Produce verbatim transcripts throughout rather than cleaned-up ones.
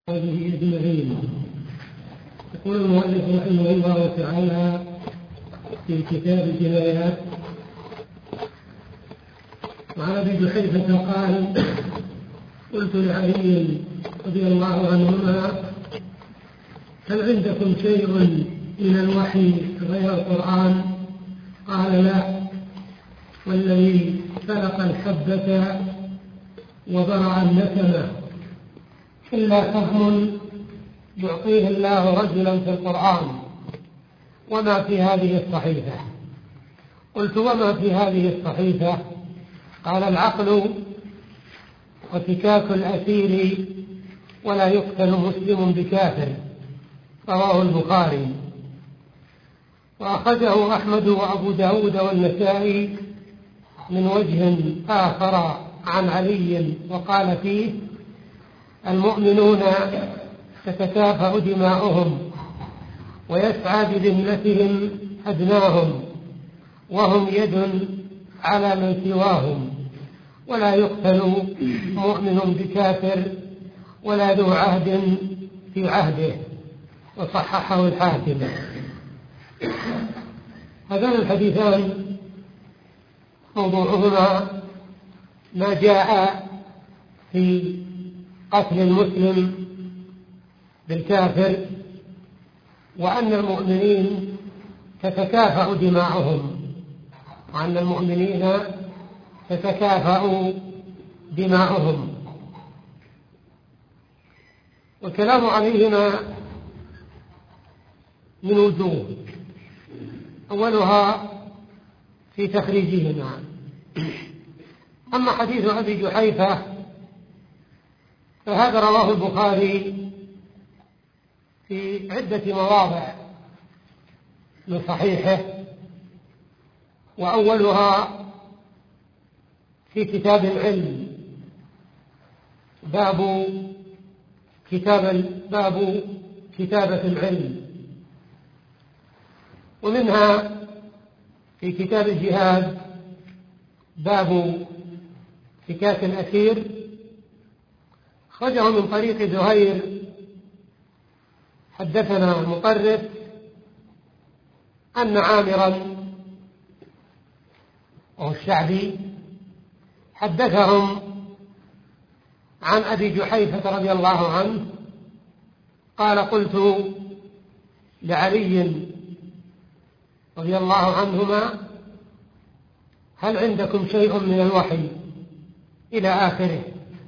هذه أجمعين. يقول المؤلف رحمه الله تعالى في كتاب الجنايات: وعن أبي جحيفة قال: قلت لعلي رضي الله عنهما: هل عندكم شيء من الوحي غير القرآن؟ قال: لا، والذي فلق الحبة وبرع النسمة إلا فهم يعطيه الله رجلا في القرآن وما في هذه الصحيفة. قلت: وما في هذه الصحيفة؟ قال: العقل وفكاك الأسير ولا يقتل مسلم بكافر. رواه البخاري. وأخذه أحمد وأبو داود والنسائي من وجه آخر عن علي وقال فيه: المؤمنون تتكافأ دماؤهم ويسعى بذمتهم أدناهم وهم يد على من سواهم، ولا يقتل مؤمن بكافر ولا ذو عهد في عهده. وصححه الحاكم. هذان الحديثان موضوعهما ما جاء في قتل المسلم بالكافر، وأن المؤمنين تتكافأ دماؤهم وأن المؤمنين تتكافأ دماؤهم. والكلام عليهما من وجوه، أولها في تخريجهما. أما حديث أبي جحيفة فهذا رواه البخاري في عدة مواضع من صحيحه، وأولها في كتاب العلم، باب كتاب باب كتابة العلم، ومنها في كتاب الجهاد باب فكاك الأسير. خرجه من طريق زهير حدثنا مطرف أن عامرا وهو الشعبي حدثهم عن أبي جحيفة رضي الله عنه قال: قلت لعلي رضي الله عنهما: هل عندكم شيء من الوحي؟ إلى آخره.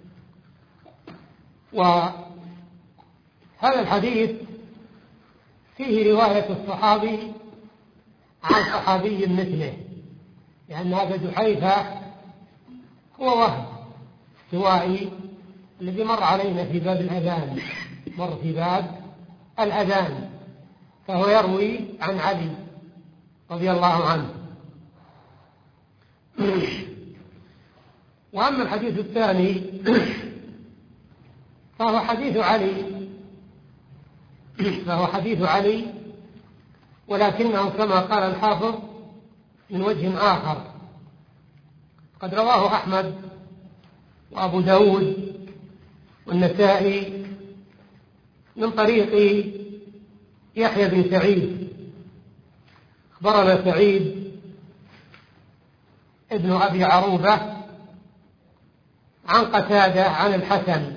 وهذا الحديث فيه رواية الصحابي عن صحابي مثله، لأن هذا جحيفة هو وهم استوائي الذي مر علينا في باب الأذان، مر في باب الأذان، فهو يروي عن علي رضي الله عنه. وأما الحديث الثاني فهو حديث علي فهو حديث علي ولكنه كما قال الحافظ من وجه آخر. قد رواه أحمد وأبو داود والنسائي من طريق يحيى بن سعيد. أخبرنا سعيد ابن أبي عروبة عن قتادة عن الحسن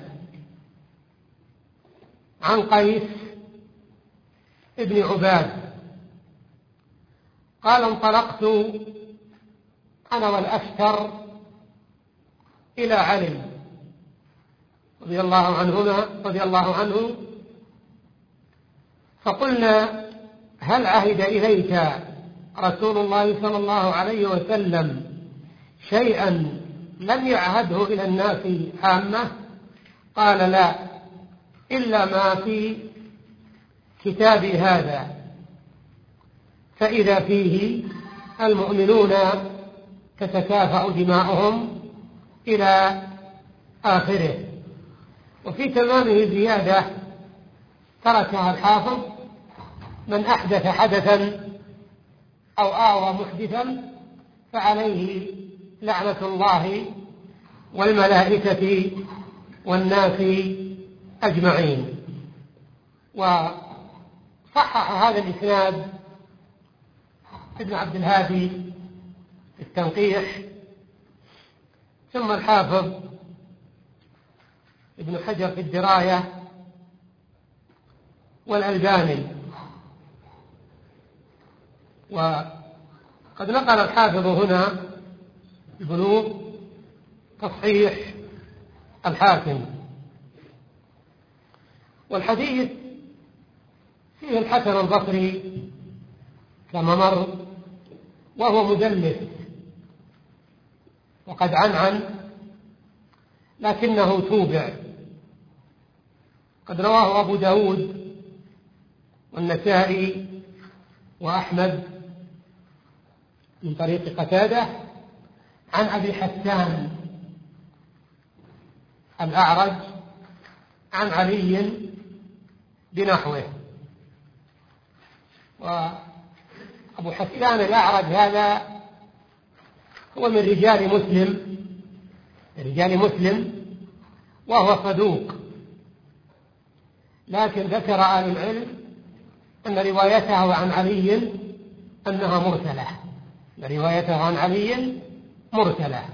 عن قيس ابن عباد قال: انطلقت أنا والأشتر إلى علي رضي الله عنهما رضي الله عنه فقلنا: هل عهد إليك رسول الله صلى الله عليه وسلم شيئا لم يعهده إلى الناس عامة؟ قال: لا، إلا ما في كتابي هذا، فإذا فيه المؤمنون تتكافأ دماؤهم إلى آخره. وفي تمامه زيادة تركها الحافظ: من أحدث حدثا أو آوى محدثا فعليه لعنة الله والملائكة والناس أجمعين. وصحح هذا الإسناد ابن عبد الهادي في التنقيح، ثم الحافظ ابن حجر في الدراية، والألباني. وقد نقل الحافظ هنا البلوغ تصحيح الحاكم. والحديث فيه الحسن البصري كما مر، وهو مدلس وقد عنعن، لكنه توبع. قد رواه أبو داود والنسائي وأحمد من طريق قتادة عن أبي حسان الأعرج عن علي بنحوه. وأبو حسان الأعرج هذا هو من رجال مسلم رجال مسلم وهو صدوق، لكن ذكر أهل العلم أن روايته عن علي أنها مرسلة روايته عن علي مرسلة.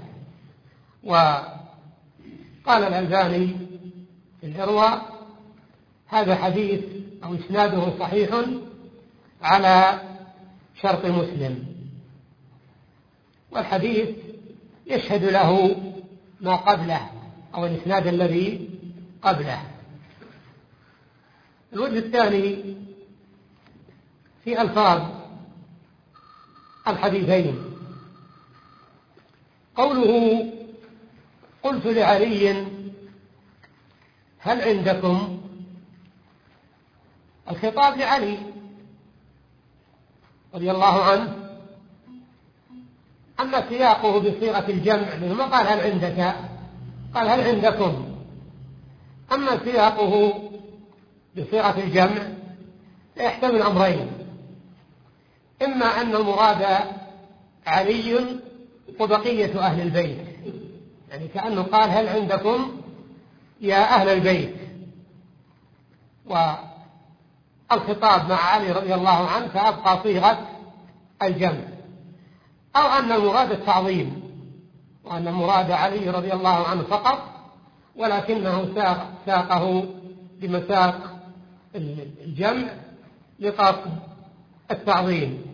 وقال الألباني في الإرواء: هذا حديث أو إسناده صحيح على شرط مسلم. والحديث يشهد له ما قبله أو الإسناد الذي قبله. الوجه الثاني في ألفاظ الحديثين، قوله: قلت لعلي هل عندكم؟ الخطاب لعلي رضي الله عنه، أما سياقه بصيغة الجمع ما قال هل عندك، قال هل عندكم. أما سياقه بصيغة الجمع يحتمل أمرين: إما أن المراد علي وبقية أهل البيت، يعني كأنه قال هل عندكم يا أهل البيت، والخطاب مع علي رضي الله عنه فأبقى صيغة الجمع. أو أن المراد التعظيم، وأن المراد علي رضي الله عنه فقط، ولكنه ساق ساقه بمساق الجمع لقصد التعظيم.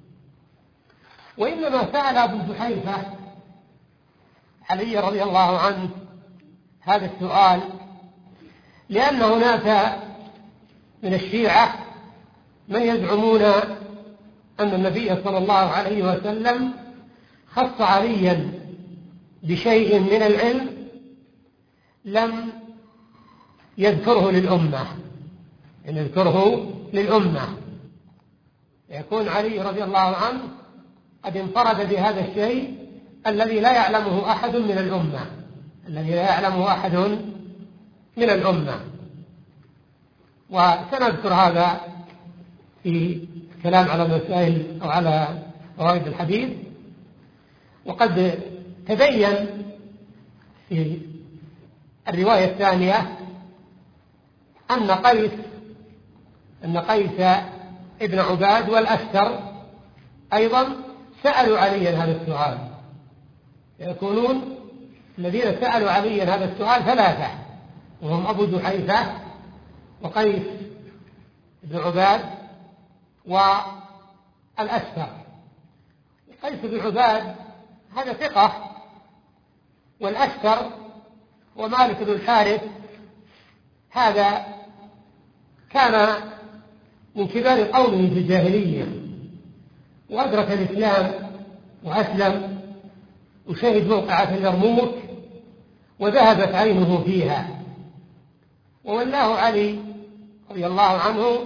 وإنما سأل أبو جحيفة علي رضي الله عنه هذا السؤال لأن هناك من الشيعة من يزعمون أن النبي صلى الله عليه وسلم خص عليا بشيء من العلم لم يذكره للأمة إن يذكره للأمة يكون علي رضي الله عنه قد انفرد بهذا الشيء الذي لا يعلمه أحد من الأمة الذي لا يعلمه أحد من الأمة. وسنذكر هذا في كلام على مسائل أو على فوائد الحديث. وقد تبين في الرواية الثانية أن قيس أن قيس ابن عباد والأشتر أيضا سألوا عليا هذا السؤال، يكونون الذين سألوا عليا هذا السؤال ثلاثة، وهم أبو جحيفة وقيس بن عباد والأشتر. قيس بن عباد هذا ثقة، والأشتر ومالك بن الحارث هذا كان من كبار قومه في الجاهلية، وأدرك الإسلام وأسلم وشهد موقعة اليرموك وذهبت عينه فيها، وولاه علي رضي الله عنه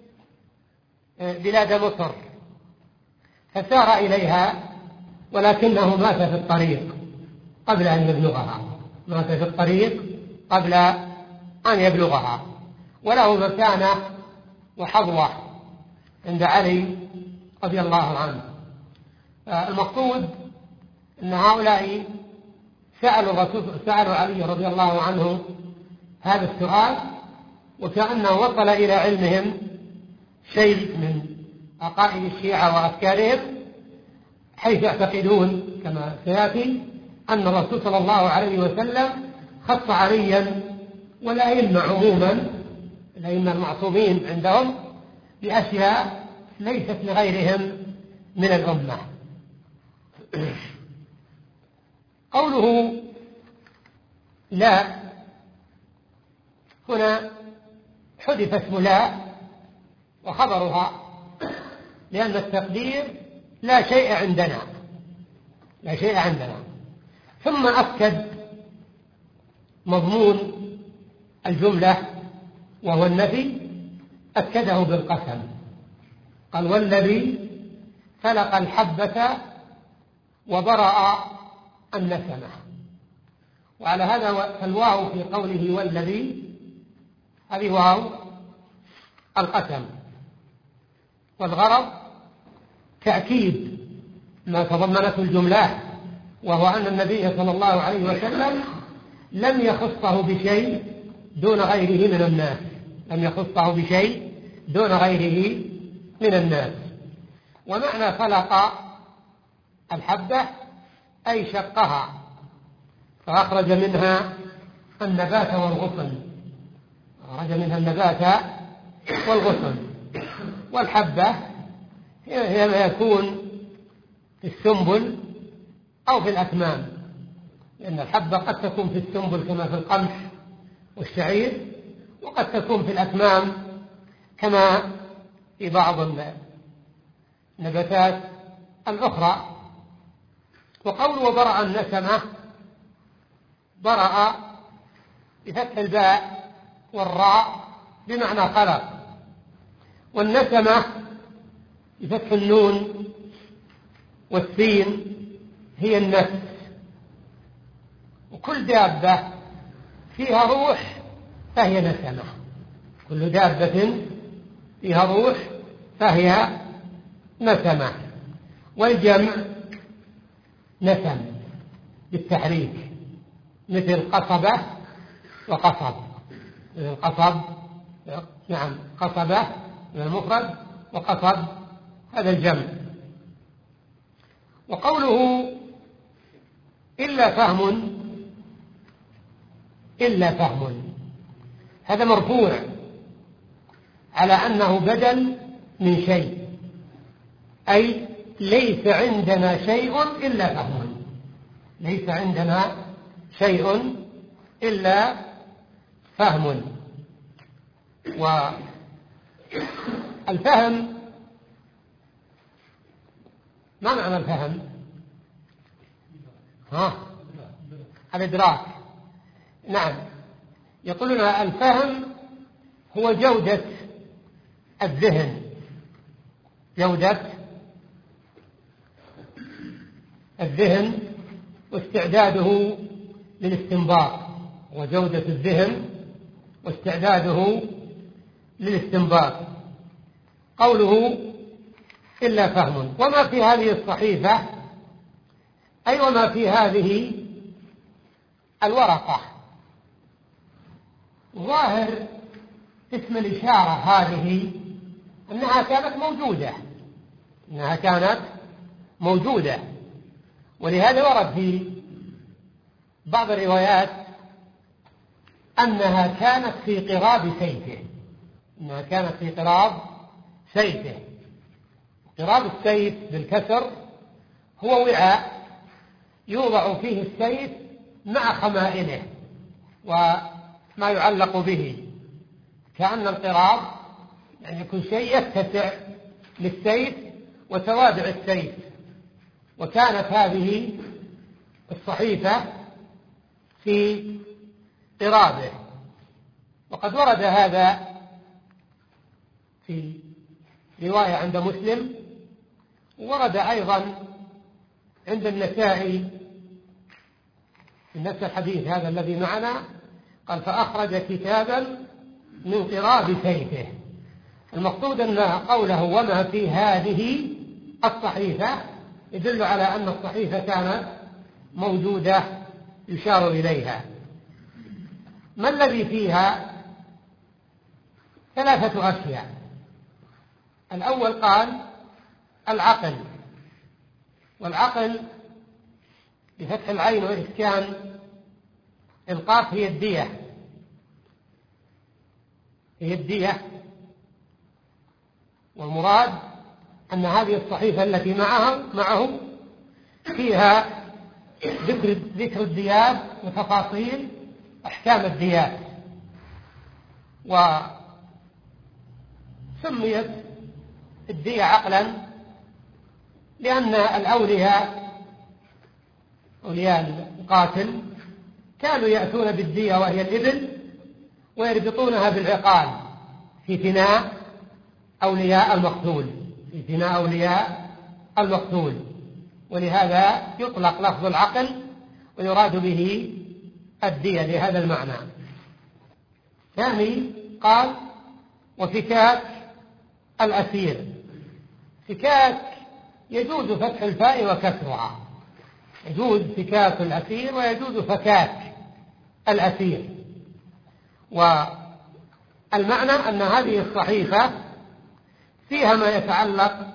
بلاد مصر فسار إليها، ولكنه مات في الطريق قبل أن يبلغها مات في الطريق قبل أن يبلغها وله مكانة وحظوة عند علي رضي الله عنه. المقصود أن هؤلاء سألوا, سألوا علي رضي الله عنه هذا السؤال وكأنه وصل إلى علمهم شيء من عقائد الشيعة وأفكارهم، حيث يعتقدون كما سيأتي أن الرسول صلى الله عليه وسلم خص عليا والأئمة عموما، الأئمة المعصومين عندهم، بأشياء ليست لغيرهم من الأمة. قوله لا هنا حذف اسم لا وخبرها، لأن التقدير لا شيء عندنا، لا شيء عندنا. ثم أكد مضمون الجملة وهو النفي، أكده بالقسم، قال والذي فلق الحبة وبرأ النسمة. وعلى هذا فالواو في قوله والذي، هذه واو القسم، والغرض تأكيد ما تضمنته الجملة، وهو أن النبي صلى الله عليه وسلم لم يخصه بشيء دون غيره من الناس، لم يخصه بشيء دون غيره من الناس. ومعنى فلق الحبة أي شقها فأخرج منها النبات والغصن، أخرج منها النبات والغصن. والحبة هي ما يكون في السنبل أو في الأكمام، لأن الحبة قد تكون في السنبل كما في القمح والشعير، وقد تكون في الأكمام كما في بعض النباتات الأخرى. وقول وبرأ النسمة، برأ بفتح الباء والراء بمعنى خلق، والنسمة بفتح النون والسين هي النفس. وكل دابة فيها روح فهي نسمة، كل دابة فيها روح فهي نسمة. والجمع نسم بالتحريك، مثل قصبة وقصب، مثل قصب، نعم قصبة من المفرد، وقصب هذا الجمع. وقوله إلا فهم، إلا فهم، هذا مرفوع على أنه بدل من شيء، أي ليس عندنا شيء إلا فهم، ليس عندنا شيء إلا فهم. والفهم، ما معنى الفهم؟ ها؟ الإدراك. نعم، يقولون الفهم هو جودة الذهن، جودة الذهن واستعداده للاستنباط، وجودة الذهن واستعداده للاستنباط. قوله إلا فهم، وما في هذه الصحيفة أي وما في هذه الورقة. ظاهر اسم الإشارة هذه أنها كانت موجودة، أنها كانت موجودة، ولهذا ورد في بعض الروايات أنها كانت في قراب سيفه، أنها كانت في قراب سيفه. قراب السيف بالكسر هو وعاء يوضع فيه السيف مع خمائله وما يعلق به، كأن القراب يعني يكون شيء يتسع للسيف وتوابع السيف. وكانت هذه الصحيفة في قرابه. وقد ورد هذا في رواية عند مسلم، ورد أيضا عند النسائي في نفس الحديث هذا الذي معنا، قال فأخرج كتابا من قراب سيفه. المقصود أن قوله وما في هذه الصحيفة يدل على أن الصحيفة كانت موجودة يشار إليها. ما الذي فيها؟ ثلاثة أشياء. الأول قال العقل، والعقل بفتح العين وإسكان القاف هي الدية، هي الدية. والمراد أن هذه الصحيفة التي معها معه فيها ذكر ذكر الديات وتفاصيل أحكام الديات. وسميت الدية عقلا لأن الأولياء أولياء القاتل كانوا يأتون بالدية وهي الإبل ويربطونها بالعقال في فناء أولياء المقتول، في فناء أولياء المقتول، ولهذا يطلق لفظ العقل ويراد به الدية لهذا المعنى. ثاني قال وفكاك الأسير. فكاك يجوز فتح الفاء وكسرها، يجوز فكاك الأسير ويجوز فكاك الأسير. والمعنى أن هذه الصحيفة فيها ما يتعلق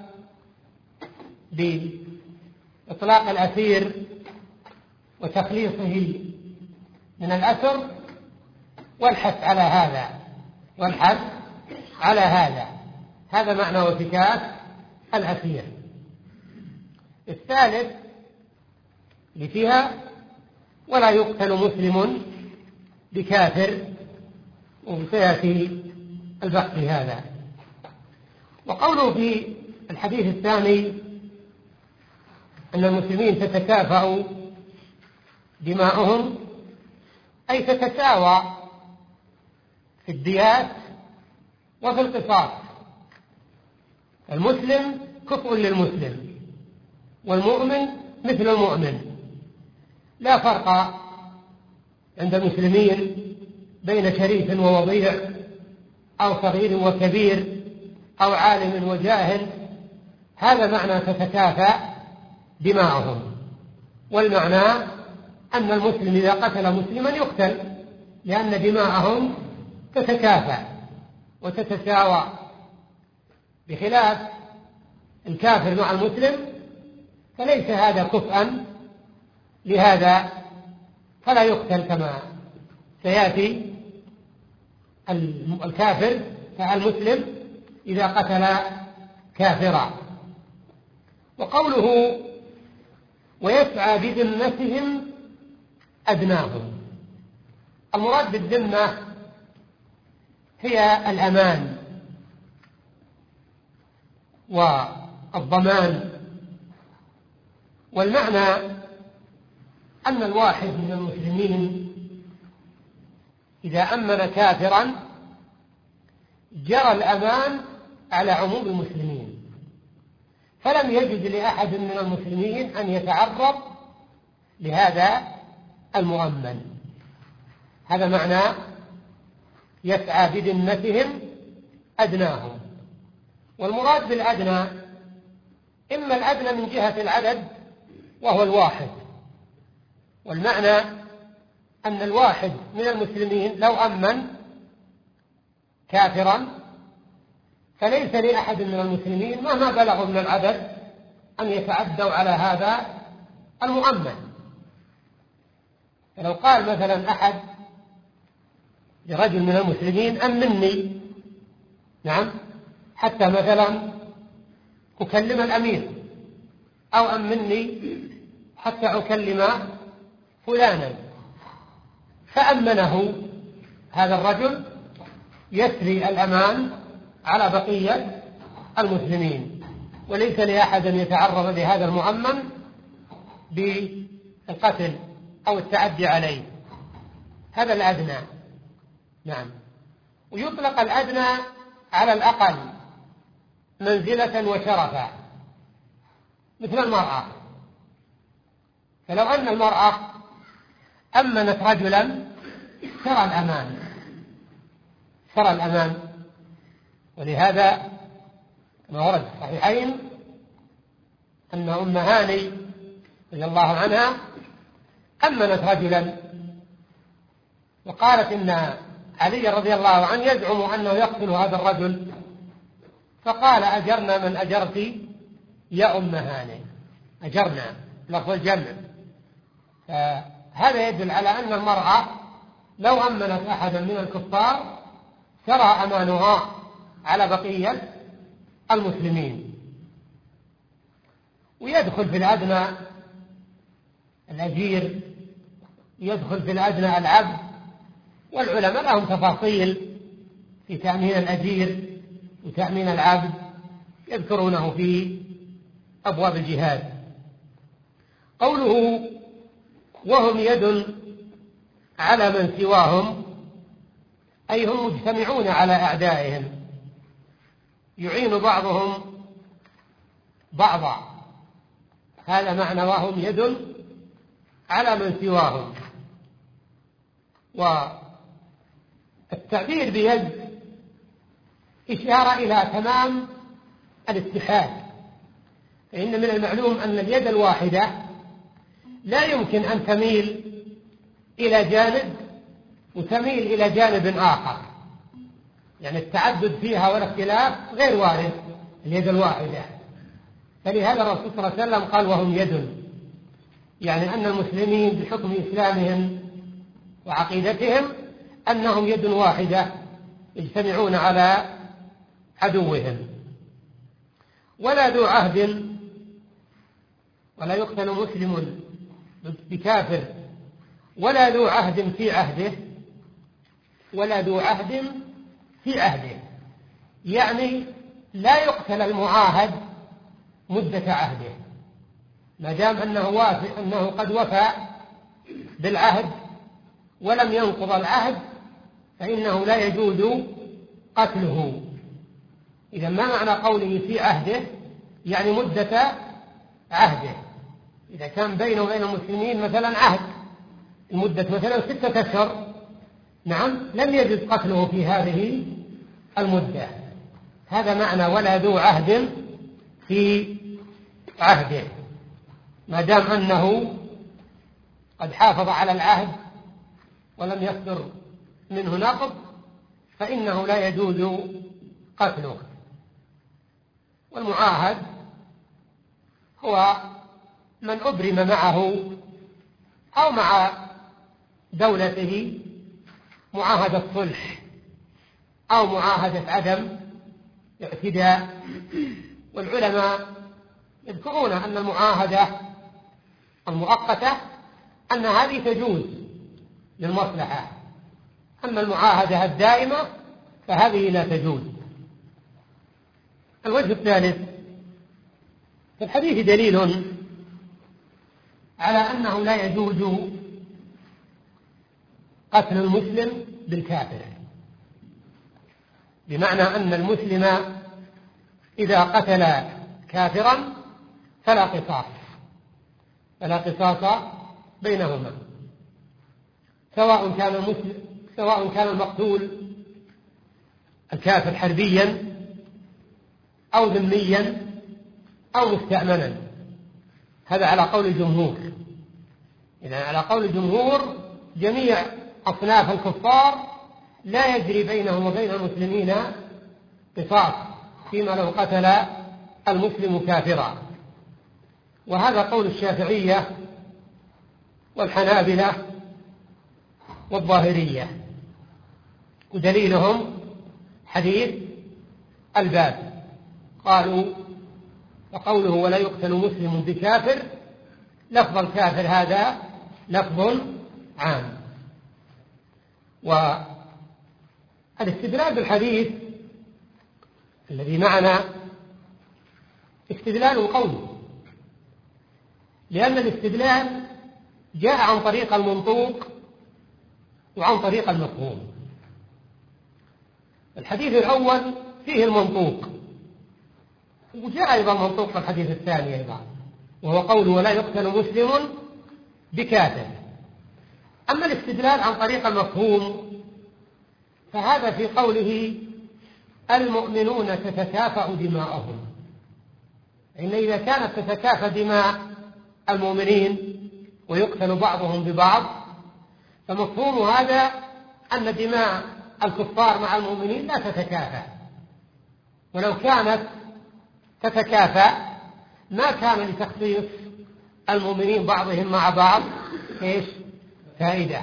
بإطلاق الأسير وتخليصه من الأسر والحث على هذا والحث على هذا هذا معنى وفكاك الأسير. الثالث اللي فيها ولا يقتل مسلم بكافر، وسيأتي البحث في هذا. وقوله في الحديث الثاني أن المسلمين تتكافأ دماؤهم أي تتساوى في الديات وفي القصاص. المسلم كفء للمسلم والمؤمن مثل المؤمن، لا فرق عند المسلمين بين شريف ووضيع أو صغير وكبير أو عالم وجاهل. هذا معنى تتكافأ دماؤهم. والمعنى أن المسلم إذا قتل مسلما يقتل لأن دماءهم تتكافأ وتتساوى، بخلاف الكافر مع المسلم فليس هذا كفءا لهذا فلا يقتل كما سيأتي الكافر فالمسلم إذا قتل كافرا. وقوله ويسعى بذمتهم أدناهم، المراد بالذمة هي الأمان والضمان. والمعنى أن الواحد من المسلمين إذا أمن كافرا جرى الأمان على عموم المسلمين، فلم يجد لأحد من المسلمين أن يتعرض لهذا المؤمن. هذا معنى يسعى بذمتهم أدناهم. والمراد بالأدنى إما الأدنى من جهة العدد وهو الواحد، والمعنى أن الواحد من المسلمين لو أمن كافرا فليس لأحد من المسلمين مهما بلغوا من العدد أن يتعدوا على هذا المؤمن. فلو قال مثلا أحد لرجل من المسلمين أمني، نعم، حتى مثلا أكلم الأمير، أو أمني حتى أكلم فلانا، فأمنه هذا الرجل يسري الأمان على بقية المسلمين، وليس لأحد أن يتعرض لهذا المؤمن بالقتل أو التعدي عليه. هذا الأدنى، نعم. ويطلق الأدنى على الأقل منزلة وشرفا، مثل المرأة. فلو أن المرأة أمنت رجلا سرى الأمان، سرى الأمان. ولهذا كما ورد في الصحيحين أن أم هاني رضي الله عنها أمنت رجلا وقالت إن علي رضي الله عنه يزعم أنه يقتل هذا الرجل، فقال أجرنا من أجرت يا أم هانئ، أجرنا لفظ الجمع. هذا يدل على أن المرأة لو أمنت أحدا من الكفار سرى أمانها على بقية المسلمين. ويدخل في الأدنى الأجير، يدخل في الأدنى العبد، والعلماء لهم تفاصيل في تأمين الأجير وتأمين العبد يذكرونه في أبواب الجهاد. قوله وهم يد على من سواهم، أي هم مجتمعون على أعدائهم، يعين بعضهم بعضا، هذا معنى وهم يد على من سواهم. والتعبير بيد إشارة إلى تمام الاتحاد، فإن من المعلوم أن اليد الواحدة لا يمكن أن تميل إلى جانب وتميل إلى جانب آخر، يعني التعدد فيها والاختلاف غير وارد اليد الواحدة. فلهذا الرسول صلى الله عليه وسلم قال وهم يد، يعني أن المسلمين بحكم إسلامهم وعقيدتهم أنهم يد واحدة يجتمعون على عدوهم. ولا ذو عهد، ولا يقتل مسلم بكافر ولا ذو عهد في عهده، ولا ذو عهد في عهده، يعني لا يقتل المعاهد مدة عهده، ما دام أنه, وافق أنه قد وفى بالعهد ولم ينقض العهد فإنه لا يجوز قتله. إذا ما معنى قوله في عهده؟ يعني مدة عهده. إذا كان بينه وبين المسلمين مثلا عهد المدة مثلا ستة أشهر، نعم، لم يجوز قتله في هذه المدة. هذا معنى ولا ذو عهد في عهده، ما دام أنه قد حافظ على العهد ولم يصدر منه نقض فإنه لا يجوز قتله. والمعاهد هو من أبرم معه أو مع دولته معاهدة صلح أو معاهدة عدم اعتداء. والعلماء يذكرون أن المعاهدة المؤقتة أن هذه تجوز للمصلحة، أما المعاهدة الدائمة فهذه لا تجوز. الوجه الثالث، في الحديث دليل على أنه لا يجوز قتل المسلم بالكافر، بمعنى أن المسلم إذا قتل كافرا فلا قصاص، فلا قصاص بينهما، سواء كان المسلم سواء كان المقتول الكافر حربيا أو ذميا أو مستأمنا. هذا على قول الجمهور. إذا على قول الجمهور جميع أصناف الكفار لا يجري بينهم وبين المسلمين قصاص فيما لو قتل المسلم كافرا. وهذا قول الشافعية والحنابلة والظاهرية، ودليلهم حديث الباب، قالوا وقوله ولا يقتل مسلم بكافر، لفظ الكافر هذا لفظ عام. والاستدلال بالحديث الذي معنا استدلال قولي، لأن الاستدلال جاء عن طريق المنطوق وعن طريق المفهوم. الحديث الأول فيه المنطوق، وجاء أيضا منطوق في الحديث الثاني أيضا، وهو قوله ولا يقتل مسلم بكافر. أما الاستدلال عن طريق المفهوم فهذا في قوله المؤمنون تتكافأ دماءهم، إن إذا كانت تتكافأ دماء المؤمنين ويقتل بعضهم ببعض فمفهوم هذا أن دماء الكفار مع المؤمنين لا تتكافى، ولو كانت تتكافى ما كان لتخصيص المؤمنين بعضهم مع بعض إيش فائدة.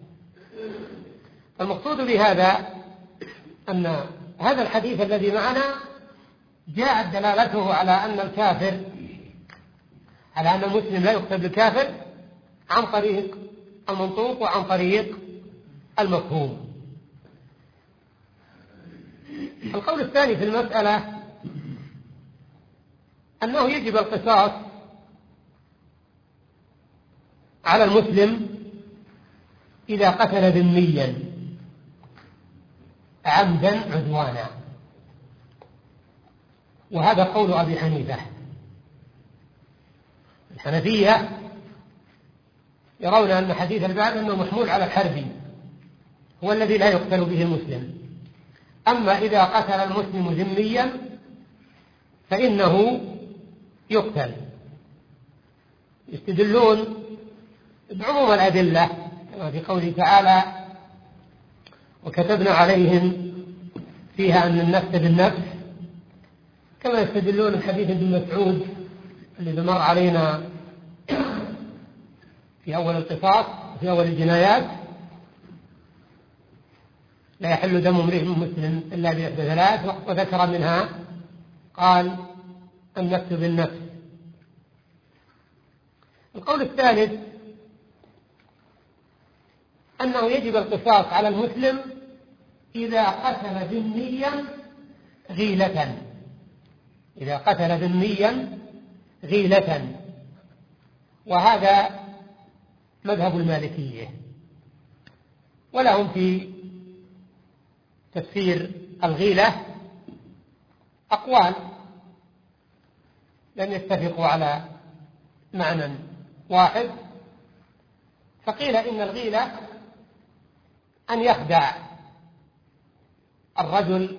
المقصود بهذا أن هذا الحديث الذي معنا جاءت دلالته على أن الكافر على أن المسلم لا يقتل بالكافر عن طريق المنطوق وعن طريق المفهوم. القول الثاني في المسألة أنه يجب القصاص على المسلم إذا قتل ذميا عمدا عدوانا، وهذا قول أبي حنيفة. الحنفية يرون أن حديث الباب أنه محمول على الحربي هو الذي لا يقتل به المسلم، أما إذا قتل المسلم ذميا فإنه يقتل. يستدلون بعموم الأدلة كما في قوله تعالى وكتبنا عليهم فيها أن النفس بالنفس، كما يستدلون الحديث ابن مسعود الذي مر علينا في أول القصاص في أول الجنايات لا يحل دم امرئ مسلم إلا بإحدى ثلاث، وذكر منها قال النفس بالنفس. القول الثالث أنه يجب القصاص على المسلم إذا قتل ذميا غيلة، إذا قتل ذميا غيلة، وهذا مذهب المالكية، ولهم في تفسير الغيلة أقوال لم يتفقوا على معنى واحد. فقيل إن الغيلة أن يخدع الرجل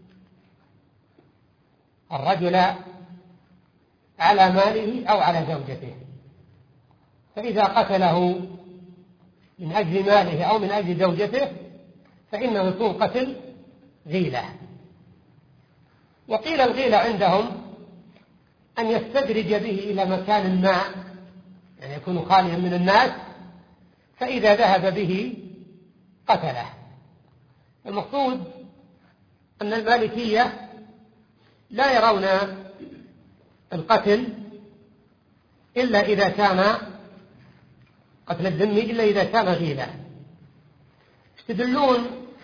الرجل على ماله أو على زوجته، فإذا قتله من أجل ماله أو من أجل زوجته فإنه يكون قتل غيلة. وقيل الغيلة عندهم أن يستدرج به إلى مكان ما، يعني يكون خاليا من الناس، فإذا ذهب به قتله. المقصود أن المالكية لا يرون القتل إلا إذا كان قتل الذمي إلا إذا كان غيلة. يستدلون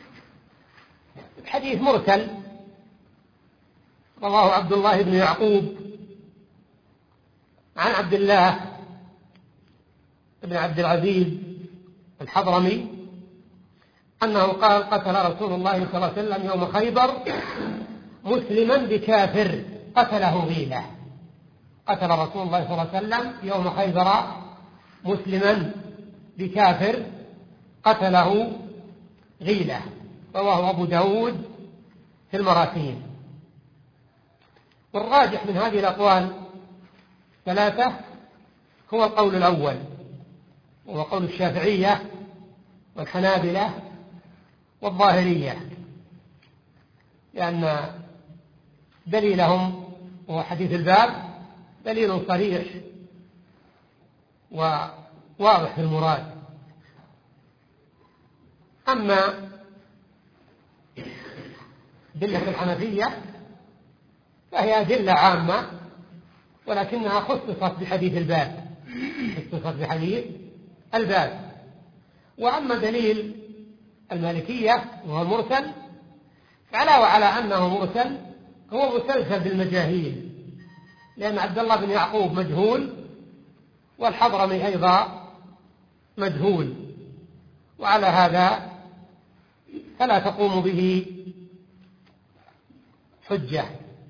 بحديث مرسل رواه عبد الله بن يعقوب عن عبد الله بن عبد العزيز الحضرمي أنه قال قتل رسول الله صلى الله عليه وسلم يوم خيبر مسلما بكافر قتله غيلة. قتل رسول الله صلى الله عليه وسلم يوم خيبر مسلما بكافر قتله غيلة، رواه أبو داود في المراسيل. والراجح من هذه الأقوال ثلاثة هو القول الأول، وهو قول الشافعية والحنابلة والظاهرية، لأن دليلهم هو حديث الباب دليل صريح وواضح في المراد. أما أدلة الحنفية فهي أدلة عامة ولكنها خصصت بحديث الباب، خصصت بحديث الباب. وأما دليل المالكية وهو المرسل فعلاوة على أنه مرسل هو مسلسل بالمجاهيل، لأن عبد الله بن يعقوب مجهول والحضرمي أيضا مجهول، وعلى هذا فلا تقوم به حجة.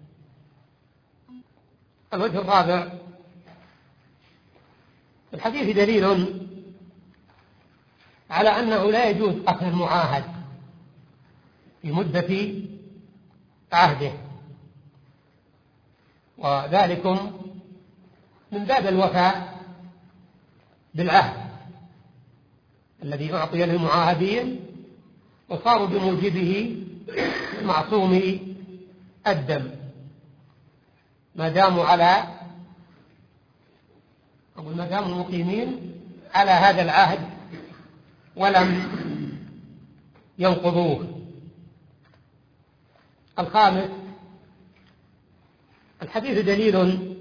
الوجه الرابع في الحديث دليل على أنه لا يجوز قتل المعاهد في مدة عهده، وذلكم من باب الوفاء بالعهد الذي أعطي للمعاهدين وصاروا بموجبه معصومي الدم ما داموا على أقول ما داموا مقيمين على هذا العهد ولم ينقضوه. الخامس: الحديث دليل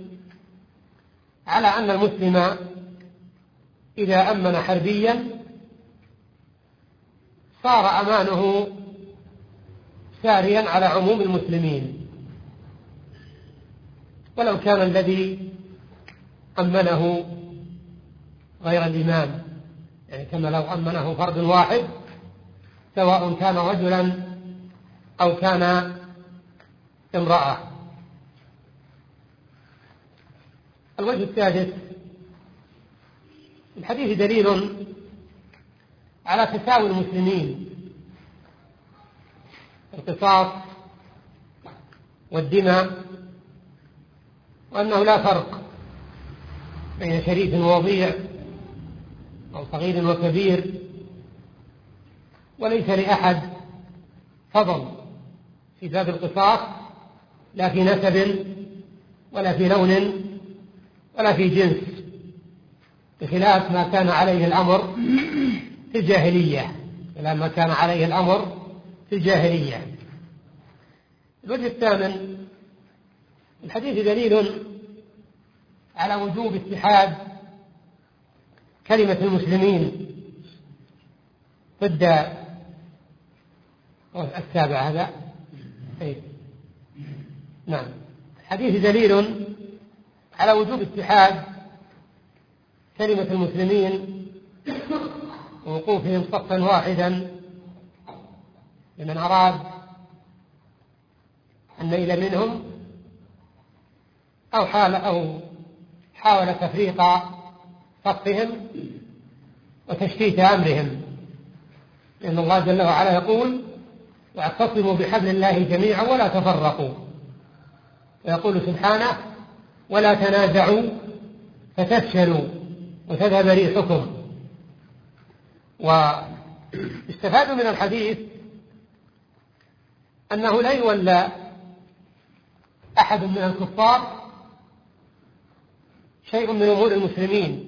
على أن المسلم إذا أمن حربيا صار أمانه ساريا على عموم المسلمين، ولو كان الذي أمنه غير الإمام، يعني كما لو أمنه فرد واحد سواء كان رجلا أو كان امرأة. الوجه السادس: الحديث دليل على تساوي المسلمين، القصاص والدماء، وأنه لا فرق بين شريف ووضيع أو صغير وكبير، وليس لأحد فضل في باب القصاص لا في نسب ولا في لون ولا في جنس، بخلاف ما كان عليه الأمر في الجاهلية بخلاف ما كان عليه الأمر في الجاهلية. الوجه الثامن: الحديث دليل على وجوب اتحاد كلمة المسلمين ضد السابع هذا أي. نعم، الحديث دليل على وجوب اتحاد كلمة المسلمين ووقوفهم صفا واحدا لمن أراد النيل منهم أو حال أو حاول تفريق صفهم وتشتيت أمرهم، لأن الله جل وعلا يقول: واعتصموا بحبل الله جميعا ولا تفرقوا، ويقول سبحانه: ولا تنازعوا فتفشلوا وتذهب ريحكم. واستفاد من الحديث أنه لا يولى أحد من الكفار شيء من أمور المسلمين،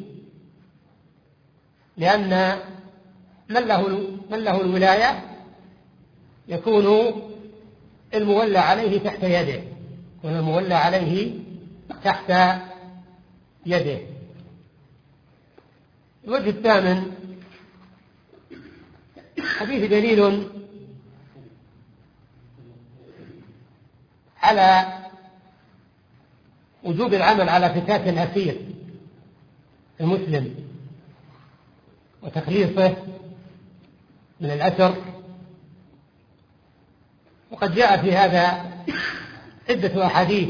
لأن من له, من له الولاية يكون المولى عليه تحت يده يكون المولى عليه تحت يده. الوجه الثامن: حديث دليل على وجوب العمل على فكاك الأسير المسلم وتخليصه من الأسر، وقد جاء في هذا عدة أحاديث،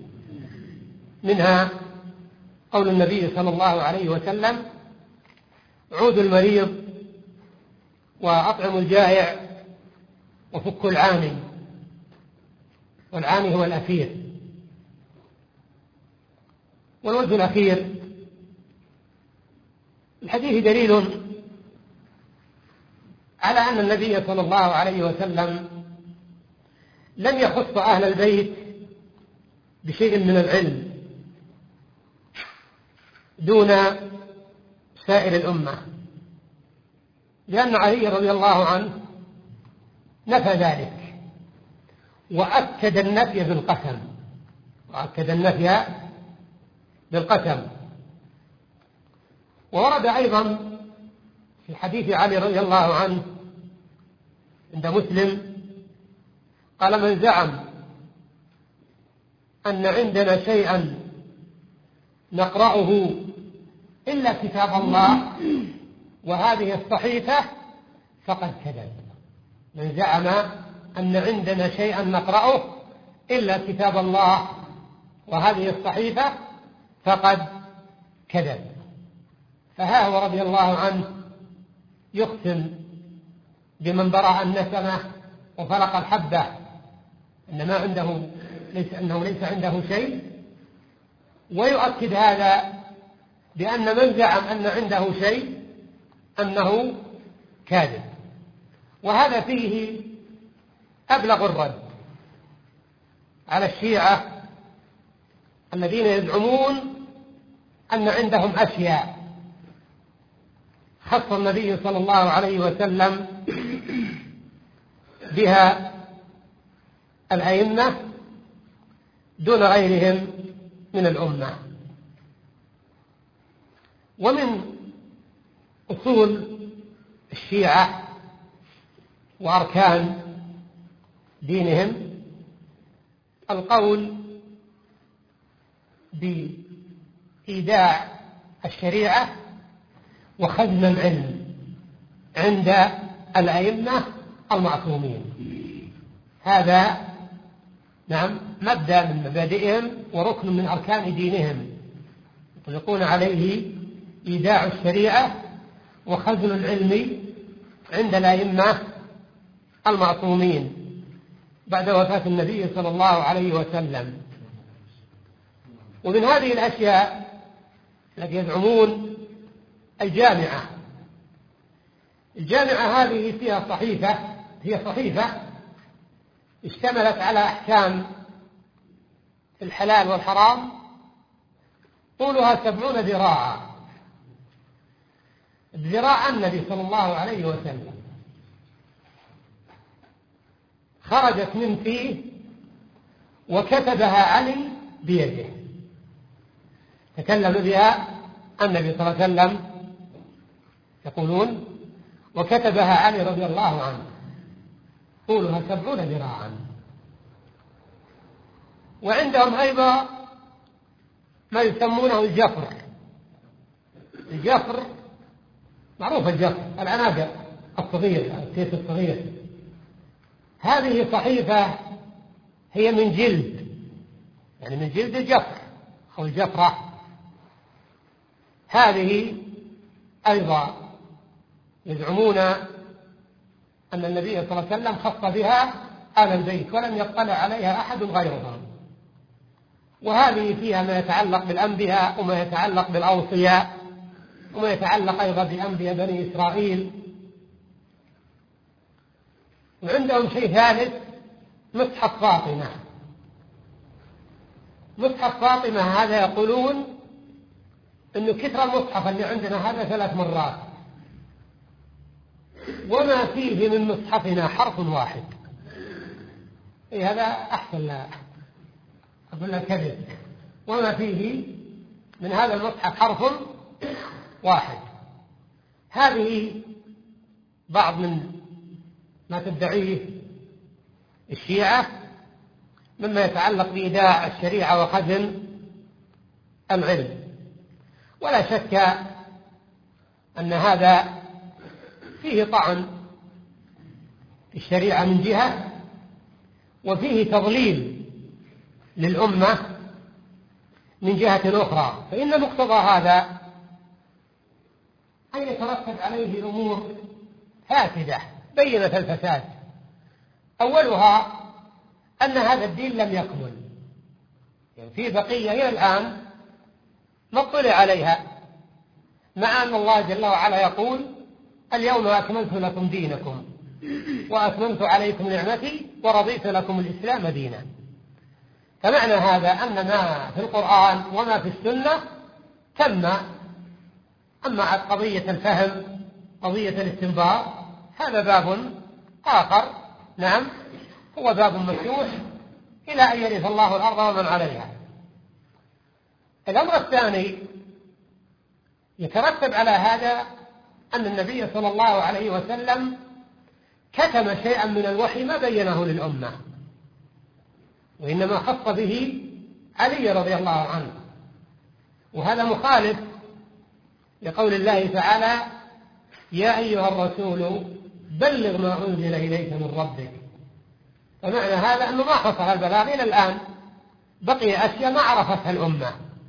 منها قول النبي صلى الله عليه وسلم: عودوا المريض وأطعموا الجائع وفكوا العاني، والعاني هو الأسير. والوجه الأخير: الحديث دليل على أن النبي صلى الله عليه وسلم لم يخص أهل البيت بشيء من العلم دون سائر الأمة، لأن علي رضي الله عنه نفى ذلك وأكد النفي بالقسم وأكد النفي بالقسم. وورد أيضا في حديث علي رضي الله عنه عند مسلم قال: من زعم أن عندنا شيئا نقرأه إلا كتاب الله وهذه الصحيفة فقد كذب. من زعم أن عندنا شيئا نقرأه إلا كتاب الله وهذه الصحيفة فقد كذب. فها هو رضي الله عنه يقسم بمن برأ النسمة وفلق الحبة إن ما عنده ليس أنه ليس عنده شيء، ويؤكد هذا بأن من زعم أن عنده شيء أنه كاذب. وهذا فيه أبلغ الرد على الشيعة الذين يزعمون أن عندهم أشياء خص النبي صلى الله عليه وسلم بها الأئمة دون غيرهم من الأمة. ومن أصول الشيعة وأركان دينهم القول بإيداع الشريعة وخزن العلم عند الأئمة المعصومين. هذا نعم مبدأ من مبادئهم وركن من أركان دينهم، يطلقون عليه إيداع الشريعة وخزن العلم عند الأئمة المعصومين بعد وفاة النبي صلى الله عليه وسلم. ومن هذه الأشياء التي يزعمون الجامعة الجامعة هذه فيها صحيفة هي صحيفة اشتملت على أحكام الحلال والحرام طولها سبعون ذراعا، ذراع النبي صلى الله عليه وسلم، خرجت من فيه وكتبها علي بيده، تكلم بها النبي صلى الله عليه وسلم يقولون وكتبها علي رضي الله عنه، طولها سبعون ذراعا. وعندهم أيضا ما يسمونه الجفر. الجفر معروف، الجفر العناقة الصغير الكيس الصغير. هذه صحيفة هي من جلد، يعني من جلد الجفر أو الجفرة. هذه أيضا يزعمون أن النبي صلى الله عليه وسلم خص بها آل البيت ولم يطلع عليها أحد غيرهم. وهذه فيها ما يتعلق بالأنبياء وما يتعلق بالأوصياء وما يتعلق أيضا بأنبياء بني إسرائيل. وعندهم شيء ثالث، مصحف فاطمة. مصحف فاطمة هذا يقولون أنه كثر المصحف اللي عندنا هذا ثلاث مرات، وما فيه من مصحفنا حرف واحد. إيه هذا أحسن، لا أقول لك كذب، وما فيه من هذا المصحف حرف واحد. هذه بعض من ما تدعيه الشيعة مما يتعلق بإيداع الشريعة وخزن العلم. ولا شك أن هذا فيه طعن في الشريعة من جهة، وفيه تضليل للأمة من جهة أخرى. فإن مقتضى هذا أن يترتب عليه أمور فاسدة بينة الفساد. أولها أن هذا الدين لم يكمل، يعني في بقية إلى الآن ما اطلع عليها، مع أن الله جل وعلا يقول اليوم أكملت لكم دينكم وأتممت عليكم نعمتي ورضيت لكم الإسلام دينا. فمعنى هذا أن ما في القرآن وما في السنة تم. أما قضية الفهم، قضية الاستنباط، هذا باب آخر، نعم هو باب مفتوح إلى أن يرث الله الأرض ومن عليها. الأمر الثاني يترتب على هذا أن النبي صلى الله عليه وسلم كتم شيئا من الوحي ما بينه للأمة، وإنما خص به علي رضي الله عنه. وهذا مخالف لقول الله تعالى يا أيها الرسول بلغ ما أنزل إليك من ربك. فمعنى هذا أنه ما حصل البلاغ إلى الآن، بقي أشياء ما عرفتها الأمة.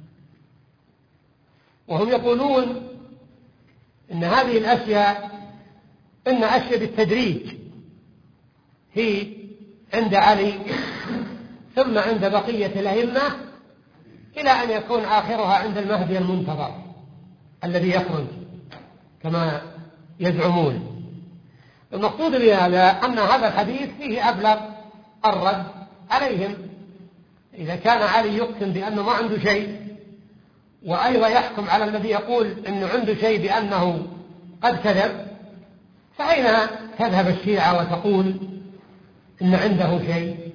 وهم يقولون إن هذه الأشياء إن أشياء بالتدريج، هي عند علي ثم عند بقية الأئمة إلى أن يكون آخرها عند المهدي المنتظر الذي يخرج كما يزعمون. المقصود بهذا أن هذا الحديث فيه أبلغ الرد عليهم. إذا كان علي يقسم بأنه ما عنده شيء، وأيضا يحكم على الذي يقول أنه عنده شيء بأنه قد كذب، فأين تذهب الشيعة وتقول أن عنده شيء؟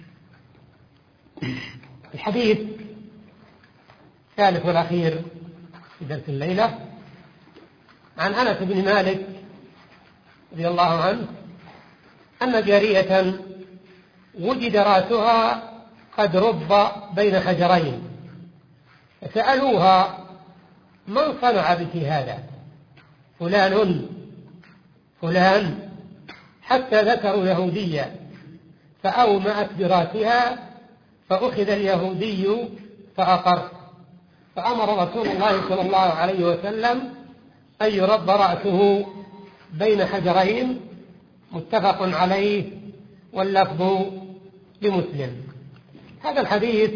الحديث الثالث والأخير في درس الليلة عن أنس بن مالك رضي الله عنه أن جارية وجد رأسها قد رب بين حجرين، فسألوها: من صنع بك هذا؟ فلان فلان، حتى ذكروا يهوديا، فأومأت برأسها، فأخذ اليهودي فأقر، فأمر رسول الله صلى الله عليه وسلم أن يرب رأسه بين حجرين، متفق عليه واللفظ لمسلم. هذا الحديث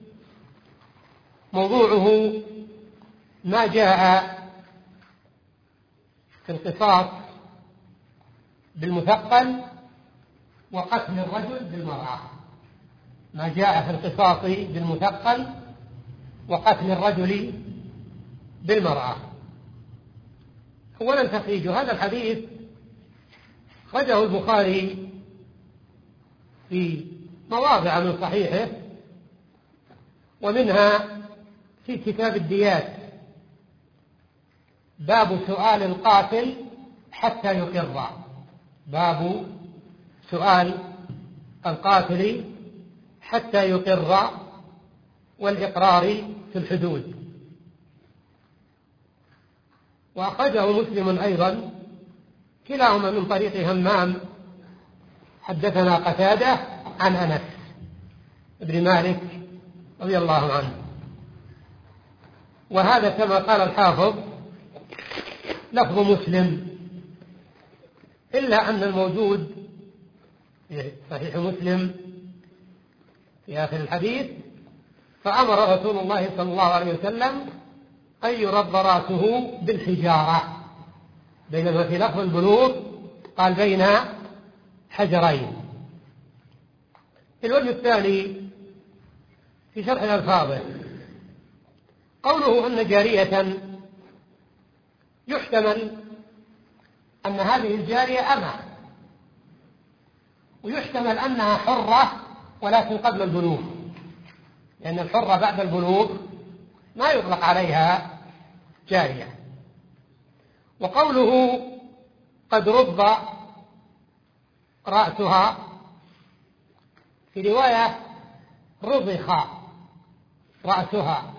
موضوعه ما جاء في القصاص بالمثقل وقتل الرجل بالمرأة، ما جاء في القصاص بالمثقل وقتل الرجل بالمرأة. أولا تخريج هذا الحديث خرجه البخاري في مواضع من صحيحه، ومنها في كتاب الديات، باب سؤال القاتل حتى يقر، باب سؤال القاتل حتى يقر والإقرار في الحدود. وأخرجه مسلم أيضا كلاهما من طريق همام حدثنا قتادة عن أنس بن مالك رضي الله عنه. وهذا كما قال الحافظ لفظ مسلم، إلا أن الموجود في صحيح مسلم في آخر الحديث: فأمر رسول الله صلى الله عليه وسلم أن يرب رأسه بالحجارة، بينما في لفظ البلوغ قال بين حجرين. الوجه الثاني في شرح الألفاظ قوله أن جارية، يحتمل أن هذه الجارية أمة، ويحتمل أنها حرة ولكن قبل البلوغ، لأن الحرة بعد البلوغ ما يطلق عليها جارية. وقوله قد رب رأسها، في رواية رضخ رأسها،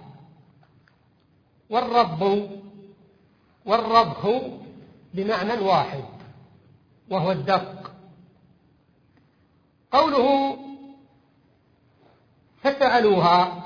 والرب والرضخ بمعنى واحد وهو الدق. قوله فسألوها،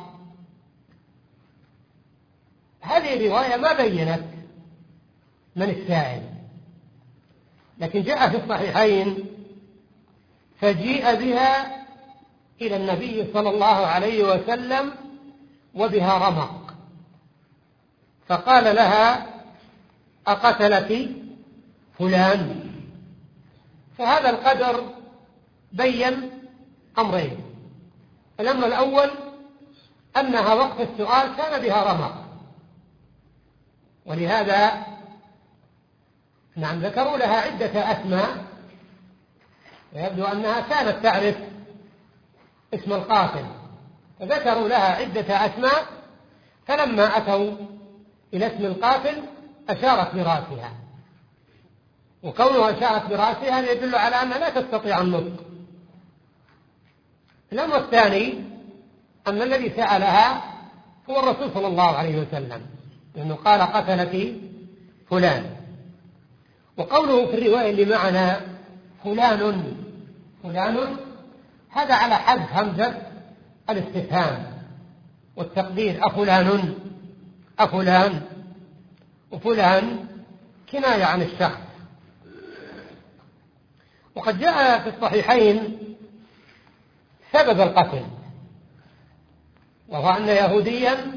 هذه الرواية ما بينت من السائل، لكن جاء في الصحيحين فجيء بها إلى النبي صلى الله عليه وسلم وبها رمق، فقال لها: أقتلك فلان؟ فهذا القدر بين أمرين: الأمر الأول أنها وقت السؤال كان بها رمق، ولهذا نعم ذكروا لها عدة أسماء، ويبدو أنها كانت تعرف اسم القاتل، فذكروا لها عدة أسماء، فلما أتوا إلى اسم القاتل أشارت برأسها، وكونها أشارت برأسها يدل على أنها لا تستطيع النطق. الأمر الثاني أن الذي سألها هو الرسول صلى الله عليه وسلم، لأنه قال: قتلك فلان. وقوله في الرواية اللي معنا فلان فلان، هذا على حذف همزة الاستفهام والتقدير: أفلان أفلان، وفلان كناية عن الشخص. وقد جاء في الصحيحين سبب القتل، وهو أن يهوديا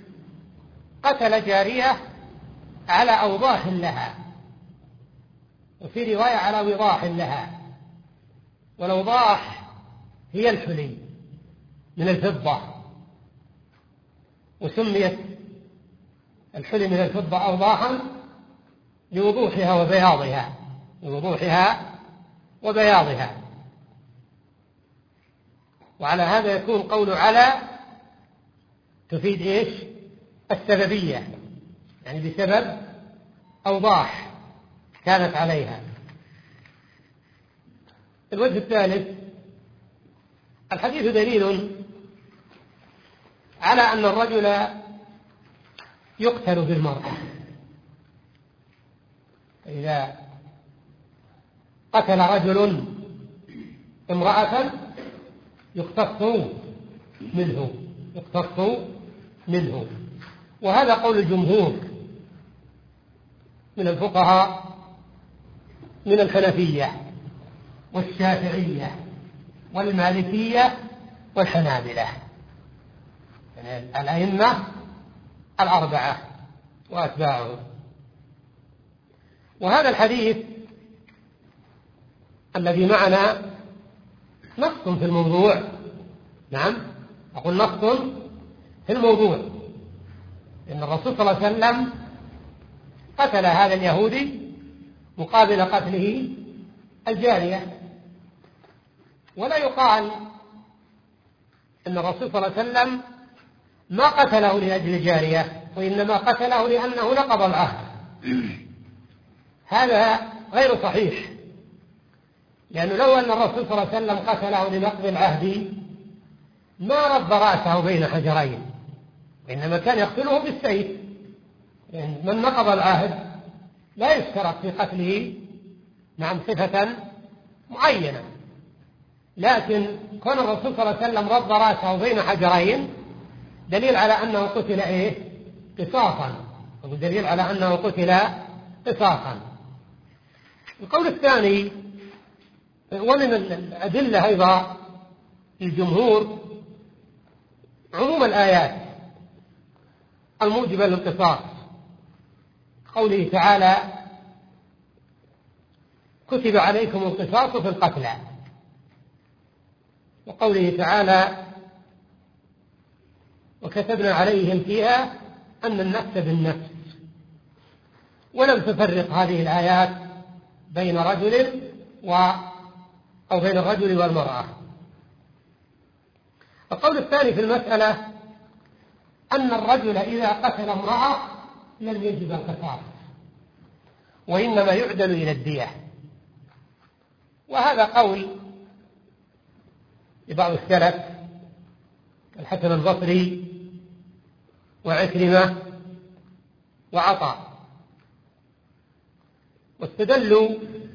قتل جارية على أوضاح لها، وفي رواية على وضاح لها، والأوضاح هي الحلي من الفضة، وسميت الحلي من الفضة أوضاحا لوضوحها وبياضها لوضوحها وبياضها. وعلى هذا يكون قول على تفيد إيش؟ السببية، يعني بسبب أوضاح كانت عليها. الوجه الثالث: الحديث دليل على أن الرجل يقتل بالمرأة. إذا قتل رجل امرأة يقتص منه يقتص منه وهذا قول الجمهور من الفقهاء من الحنفية والشافعية والمالكية والحنابلة، يعني الأئمة الأربعة وأتباعهم. وهذا الحديث الذي معنا نص في الموضوع، نعم أقول نص في الموضوع، إن الرسول صلى الله عليه وسلم قتل هذا اليهودي مقابل قتله الجارية. ولا يقال إن الرسول صلى الله عليه وسلم ما قتله لأجل الجارية، وإنما قتله لأنه نقض العهد. هذا غير صحيح، لأنه لو أن الرسول صلى الله عليه وسلم قتله لنقض العهد ما رد رأسه بين حجرين، وإنما كان يقتله بالسيف، يعني من نقض العهد لا يشترط في قتله نعم صفة معينة. لكن كون الرسول صلى الله عليه وسلم رد رأسه بين حجرين دليل على أنه قتل إيه؟ قصاصا، ودليل على أنه قتل قصاصا. القول الثاني ومن الأدلة أيضا للجمهور عموم الآيات الموجبة للقصاص، قوله تعالى: كتب عليكم القصاص في القتلى، وقوله تعالى: وكتبنا عليهم فيها أن النفس بالنفس. ولم تفرق هذه الآيات بين رجل و أو بين الرجل والمرأة. القول الثاني في المسألة أن الرجل إذا قتل امرأة لم يجب القصاص، وإنما يعدل إلى الدية. وهذا قول لبعض السلف الحسن البصري وعكرمة وعطاء، واستدلوا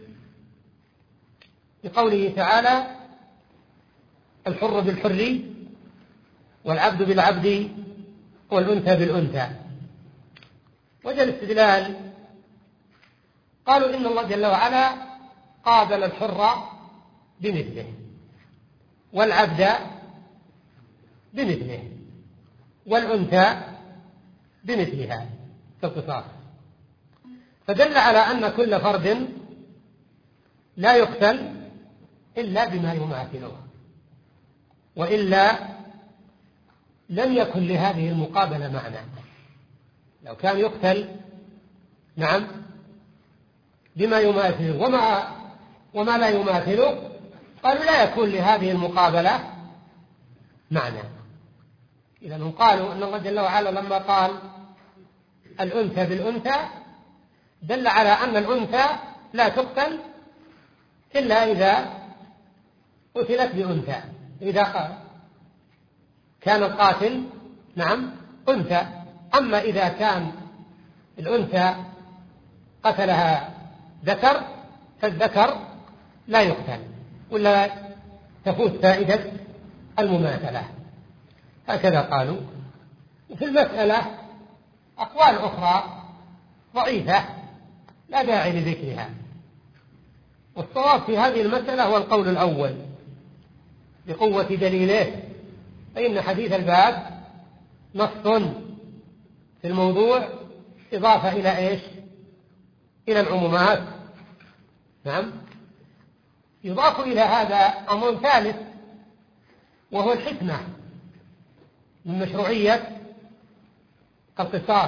بقوله تعالى: الحر بالحر والعبد بالعبد والأنثى بالأنثى. وجه الاستدلال قالوا إن الله جل وعلا قابل الحر بمثله والعبد بمثله والأنثى بمثلها في القصاص، فدل على أن كل فرد لا يقتل إلا بما يماثله، وإلا لم يكن لهذه المقابلة معنى. لو كان يقتل نعم بما يماثله وما, وما لا يماثله قالوا لا يكون لهذه المقابلة معنى. إذا هم قالوا أن الله جل وعلا لما قال الأنثى بالأنثى دل على أن الأنثى لا تقتل إلا إذا قتلت بأنثى، إذا كان القاتل نعم أنثى. أما إذا كان الأنثى قتلها ذكر فالذكر لا يقتل، ولا تفوت فائدة المماثلة. هكذا قالوا. وفي المسألة أقوال أخرى ضعيفة لا داعي لذكرها، والصواب في هذه المسألة هو القول الأول بقوة دليله، فإن حديث الباب نص في الموضوع إضافة إلى إيش؟ إلى العمومات نعم. يضاف إلى هذا أمر ثالث وهو الحكمة من مشروعية القصاص،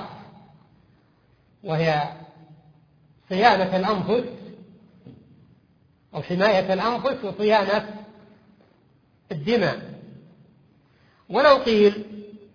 وهي صيانة الأنفس أو حماية الأنفس وصيانة الدماء. ولو قيل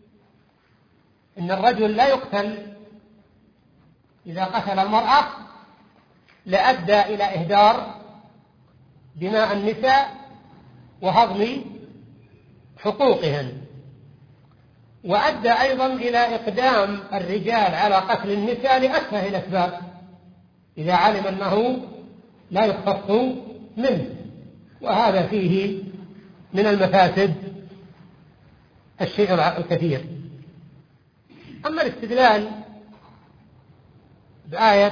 إن الرجل لا يقتل إذا قتل المرأة لأدى إلى إهدار دماء النساء وهضم حقوقهن، وأدى أيضا إلى إقدام الرجال على قتل النساء لأسفه الأسباب إذا علم أنه لا يختص منه، وهذا فيه من المفاسد الشيء الكثير. أما الاستدلال بآية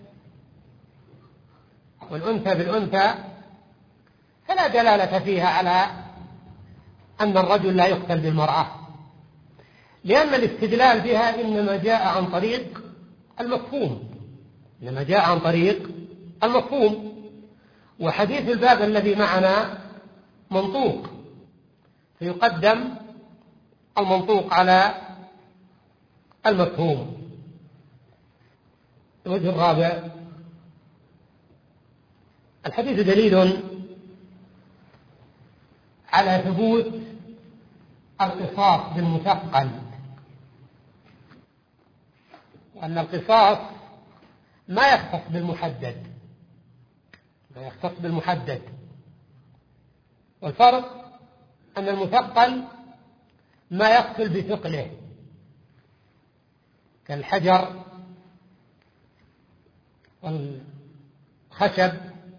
والأنثى بالأنثى فلا دلالة فيها على أن الرجل لا يقتل بالمرأة، لأن الاستدلال بها إنما جاء عن طريق المفهوم إنما جاء عن طريق المفهوم وحديث الباب الذي معنا منطوق، فيقدم المنطوق على المفهوم. الوجه الرابع: الحديث دليل على ثبوت القصاص بالمثقل، وأن القصاص ما يختص بالمحدد ما يختص بالمحدد والفرق أن المثقل ما يقتل بثقله كالحجر والخشب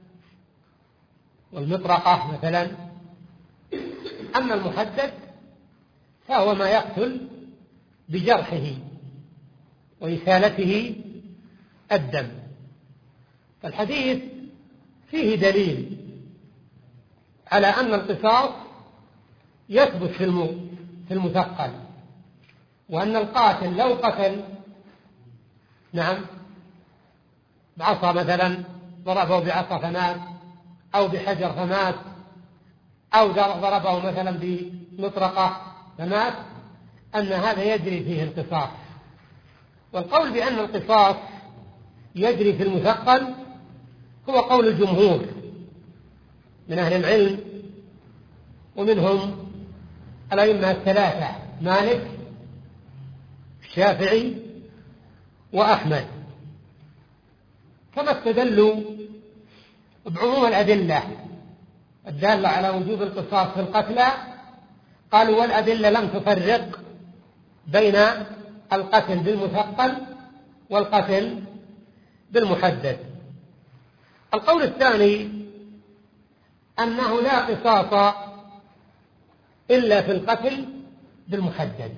والمطرقة مثلا، أما المحدد فهو ما يقتل بجرحه وإسالته الدم. فالحديث فيه دليل على أن القصاص يثبت في المثقل، وأن القاتل لو قتل نعم بعصا مثلا ضربه بعصا فمات، أو بحجر فمات، أو ضربه مثلا بمطرقة فمات، أن هذا يجري فيه القصاص. والقول بأن القصاص يجري في المثقل هو قول الجمهور من أهل العلم، ومنهم الأئمة الثلاثة مالك الشافعي وأحمد، كما استدلوا بعموم الأدلة الدالة على وجوب القصاص في القتلى. قالوا والأدلة لم تفرق بين القتل بالمثقل والقتل بالمحدد. القول الثاني أنه لا قصاص إلا في القتل بالمحدد،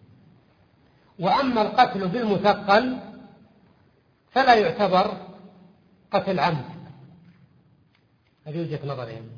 وأما القتل بالمثقل فلا يعتبر قتل عمد. هذه وجهة نظرهم.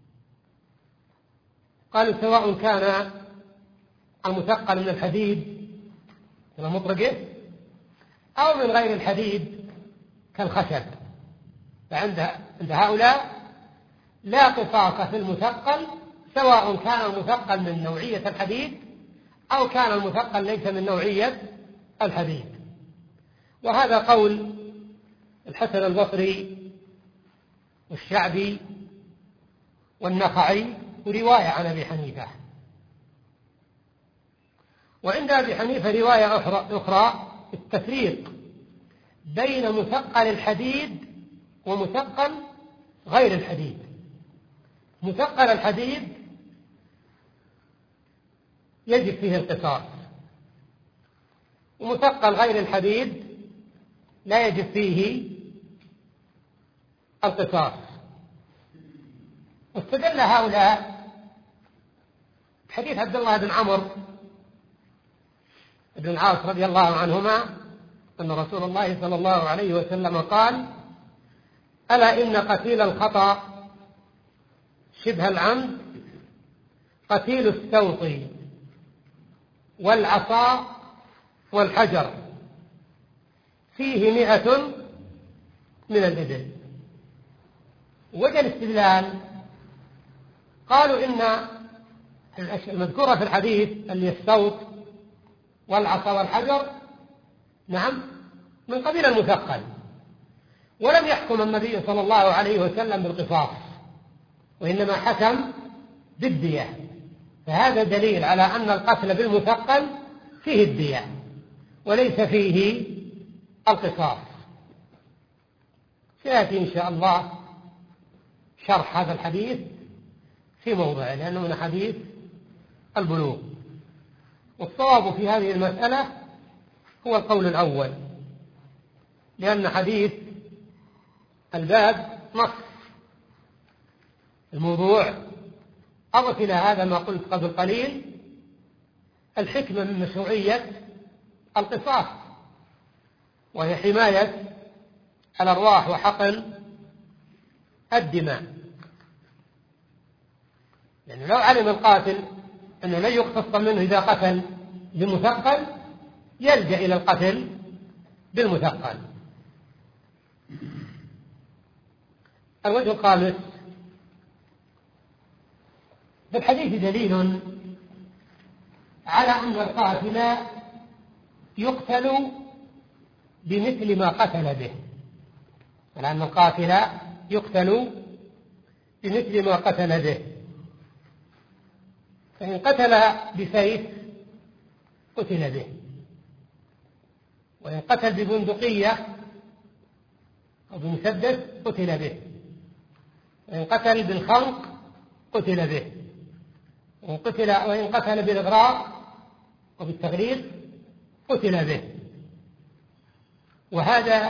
قالوا سواء كان المثقل من الحديد كالمطرقة أو من غير الحديد كالخشب، فعند عند هؤلاء لا قصاص في المثقل سواء كان المثقل من نوعية الحديد أو كان المثقل ليس من نوعية الحديد. وهذا قول الحسن البصري والشعبي والنخعي ورواية عن أبي حنيفة. وعند أبي حنيفة رواية أخرى التفريق بين مثقل الحديد ومثقل غير الحديد. مثقل الحديد يجب فيه القصاص، ومثقل غير الحديد لا يجب فيه القصاص. واستدل هؤلاء بحديث عبد الله بن عمرو بن العاص رضي الله عنهما أن رسول الله صلى الله عليه وسلم قال: ألا إن قتيل الخطأ شبه العمد قتيل السوط والعصا والحجر فيه مئة من الإبل. وجه الاستدلال قالوا إن المذكورة في الحديث اللي الصوت والعصا والحجر نعم من قبيل المثقل، ولم يحكم النبي صلى الله عليه وسلم بالقصاص، وإنما حكم بالدية، فهذا دليل على أن القتل بالمثقل فيه الدية وليس فيه القصاص. سيأتي إن شاء الله شرح هذا الحديث في موضعه لأنه من حديث البلوغ. والصواب في هذه المسألة هو القول الأول، لأن حديث الباب نص. الموضوع أضف إلى هذا ما قلت قبل قليل، الحكمة من مشروعية القصاص، وهي حماية الأرواح وحقن الدماء. لأنه لو علم القاتل أنه لن يقتص منه إذا قتل بمثقل يلجأ إلى القتل بالمثقل. الوجه الخامس: في الحديث دليل على أن القاتل يقتل بمثل ما قتل به، على أن القاتل يقتل بمثل ما قتل به. فإن قتل بسيف قتل به، وإن قتل ببندقية أو بمسدس قتل به، وإن قتل بالخنق قتل به، وإن قتل وإن قتل بالإغراق وبالتغريق قتل به. وهذا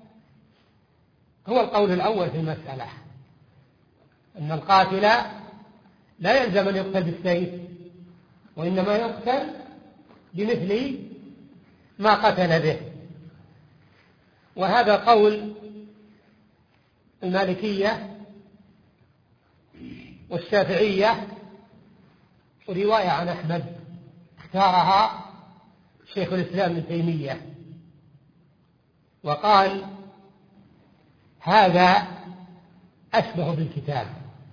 هو القول الأول في المسألة، أن القاتل لا يلزم أن يقتل بالسيف، وإنما يقتل بمثل ما قتل به. وهذا قول المالكية والشافعية، ورواية عن أحمد اختارها شيخ الإسلام ابن تيمية، وقال هذا أشبه بالكتاب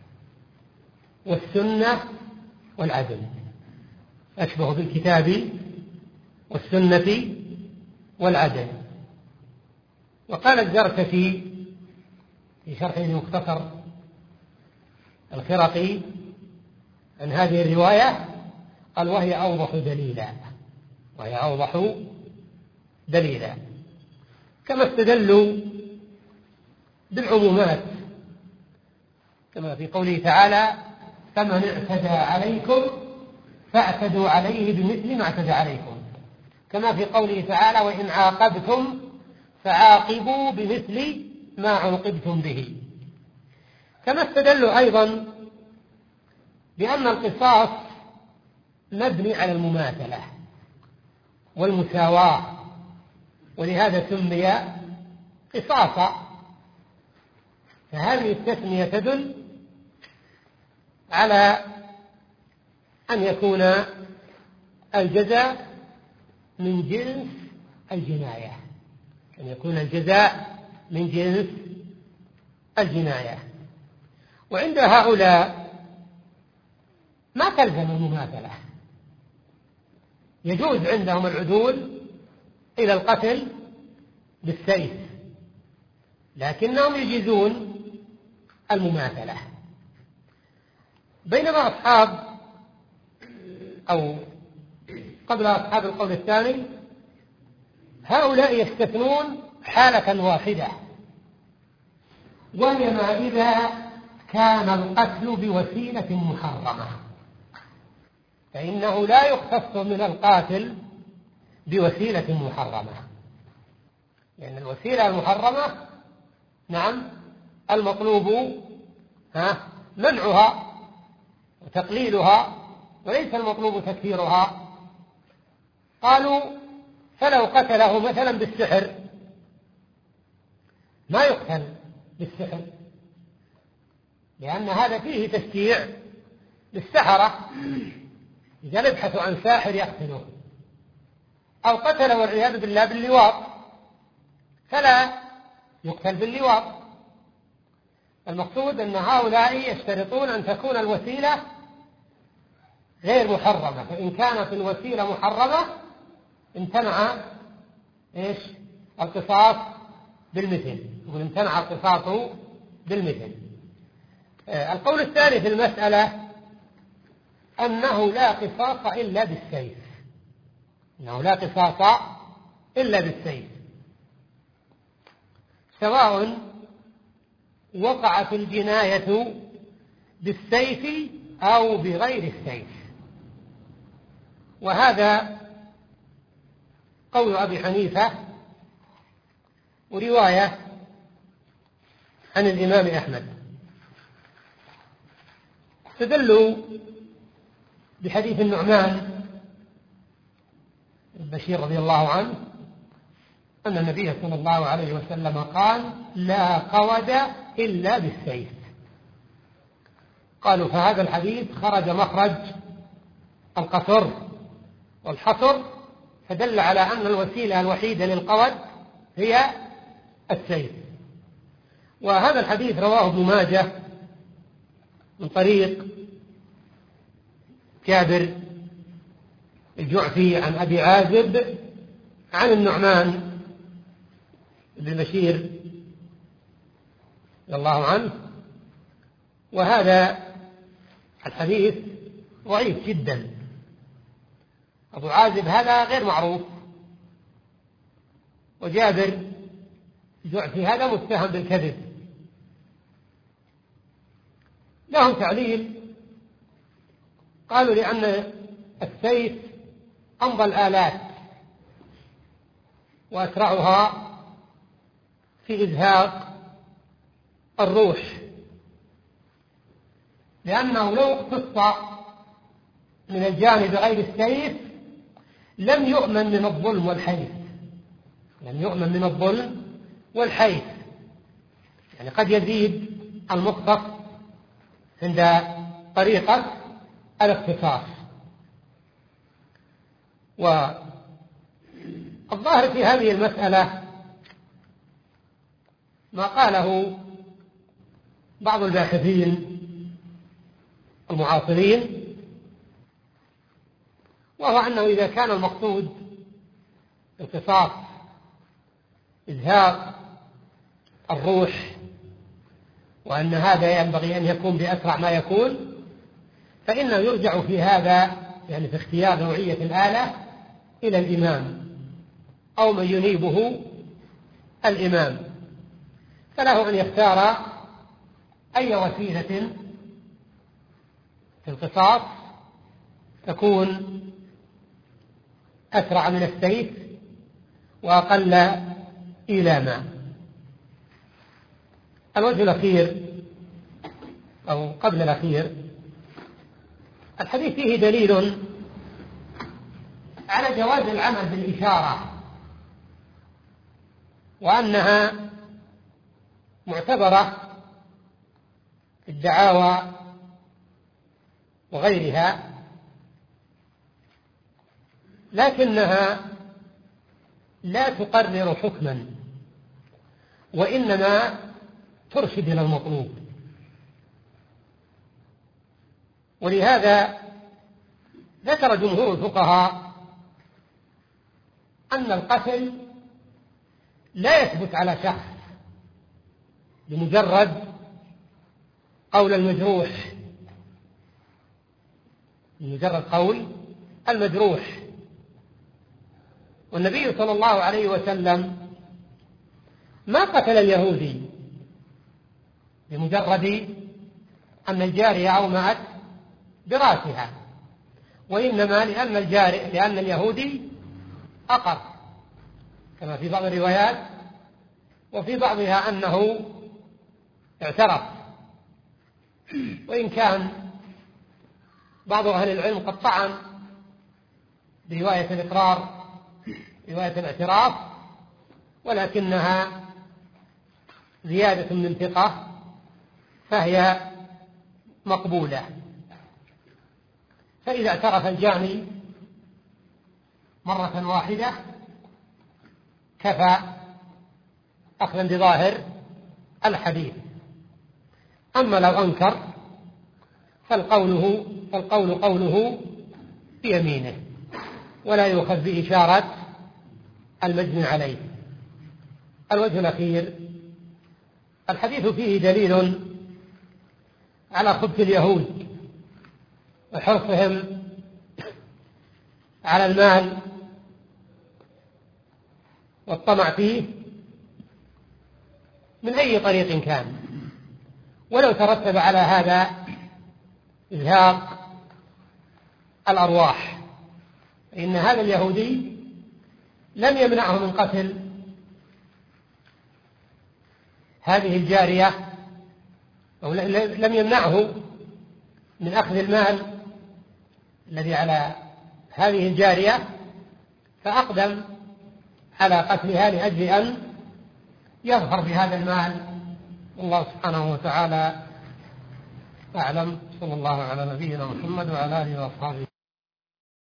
والسنة والعدل، أشبه بالكتاب والسنة والعدل. وقال الزركشي في شرحه مختصر الخرقي عن هذه الرواية، قال وهي أوضح دليلا، وهي أوضح دليلا. كما استدلوا بالعمومات، كما في قوله تعالى فمن اعتدى عليكم فاعتدوا عليه بمثل ما اعتدى عليكم، كما في قوله تعالى وإن عاقبتم فعاقبوا بمثل ما عوقبتم به. كما استدلوا أيضا بأن القصاص مبني على المماثلة والمساواة، ولهذا سمي قصاصا. فهذه التسمية تدل على أن يكون الجزاء من جنس الجناية، أن يكون الجزاء من جنس الجناية. وعند هؤلاء ما تلزم المماثلة، يجوز عندهم العدول إلى القتل بالسيف، لكنهم يجيزون المماثلة. بينما أصحاب أو قبل أصحاب القول الثاني هؤلاء يستثنون حالة واحدة، وهي ما إذا كان القتل بوسيلة محرمة، فإنه لا يختص من القاتل بوسيلة محرمة، لأن الوسيلة المحرمة نعم المطلوب ها منعها وتقليلها، وليس المطلوب تكثيرها. قالوا فلو قتله مثلا بالسحر ما يقتل بالسحر، لأن هذا فيه تشجيع للسحرة، إذا يبحثوا عن ساحر يقتلوه. أو قتله والعياذ بالله باللواط فلا يقتل باللواط. المقصود أن هؤلاء يشترطون أن تكون الوسيلة غير محرمة، فإن كانت الوسيلة محرمة امتنع إيش القصاص بالمثل، وامتنع القصاص بالمثل. آه القول الثاني في المسألة أنه لا قصاص إلا بالسيف، أنه لا قصاص إلا بالسيف، سواء وقعت الجناية بالسيف أو بغير السيف. وهذا قول أبي حنيفة ورواية عن الإمام أحمد. استدلوا بحديث النعمان بن بشير رضي الله عنه أن النبي صلى الله عليه وسلم قال: لا قود إلا بالسيف. قالوا فهذا الحديث خرج مخرج القصر والحصر، فدل على أن الوسيلة الوحيدة للقود هي السيف. وهذا الحديث رواه ابن ماجه من طريق جابر الجعفي عن أبي عازب عن النعمان بن بشير رضي الله عنه. وهذا الحديث ضعيف جدا، أبو عازب هذا غير معروف، وجابر الجعفي هذا متهم بالكذب. لهم تعليل، قالوا لأن السيف أمضى الآلات وأسرعها في إزهاق الروح، لأنه لو اقتص من الجانب غير السيف لم يؤمن من الظلم والحيف، لم يؤمن من الظلم والحيف، يعني قد يزيد المقتص عند طريقة الاقتصاص. والظاهر في هذه المسألة ما قاله بعض الباحثين المعاصرين، وهو أنه إذا كان المقصود القصاص إزهاق الروح، وأن هذا ينبغي أن يكون بأسرع ما يكون، فإنه يرجع في هذا يعني في اختيار نوعية الآلة إلى الإمام أو من ينيبه الإمام، فله أن يختار أي وسيلة في القصاص تكون أسرع من السيف وأقل إيلاما. الوجه الأخير أو قبل الأخير، الحديث فيه دليل على جواز العمل بالإشارة، وأنها معتبرة في الدعاوى وغيرها، لكنها لا تقرر حكما، وإنما ترشد إلى المطلوب. ولهذا ذكر جمهور الفقهاء أن القتل لا يثبت على شخص بمجرد قول المجروح، بمجرد قول المجروح. والنبي صلى الله عليه وسلم ما قتل اليهودي بمجرد أن الجارية أومأت برأسها، وإنما لأن الجاري لأن اليهودي أقر، كما في بعض الروايات، وفي بعضها أنه اعترف. وإن كان بعض أهل العلم قد طعن برواية الإقرار رواية الاعتراف، ولكنها زيادة من ثقة فهي مقبولة. فإذا اعترف الجاني مرة واحدة كفى أخذا بظاهر الحديث. أما لو أنكر فالقوله فالقول قوله بيمينه ولا يؤخذ بإشارة المجني عليه. الوجه الأخير، الحديث فيه دليل على خبث اليهود وحرصهم على المال والطمع فيه من أي طريق كان، ولو ترتب على هذا إزهاق الأرواح، إن هذا اليهودي لم يمنعه من قتل هذه الجارية، أو لم يمنعه من أخذ المال الذي على هذه الجارية، فأقدم على قتلها لأجل أن يظهر بهذا المال. الله سبحانه وتعالى أعلم. صلى الله على نبينا محمد وعلى آله وأصحابه.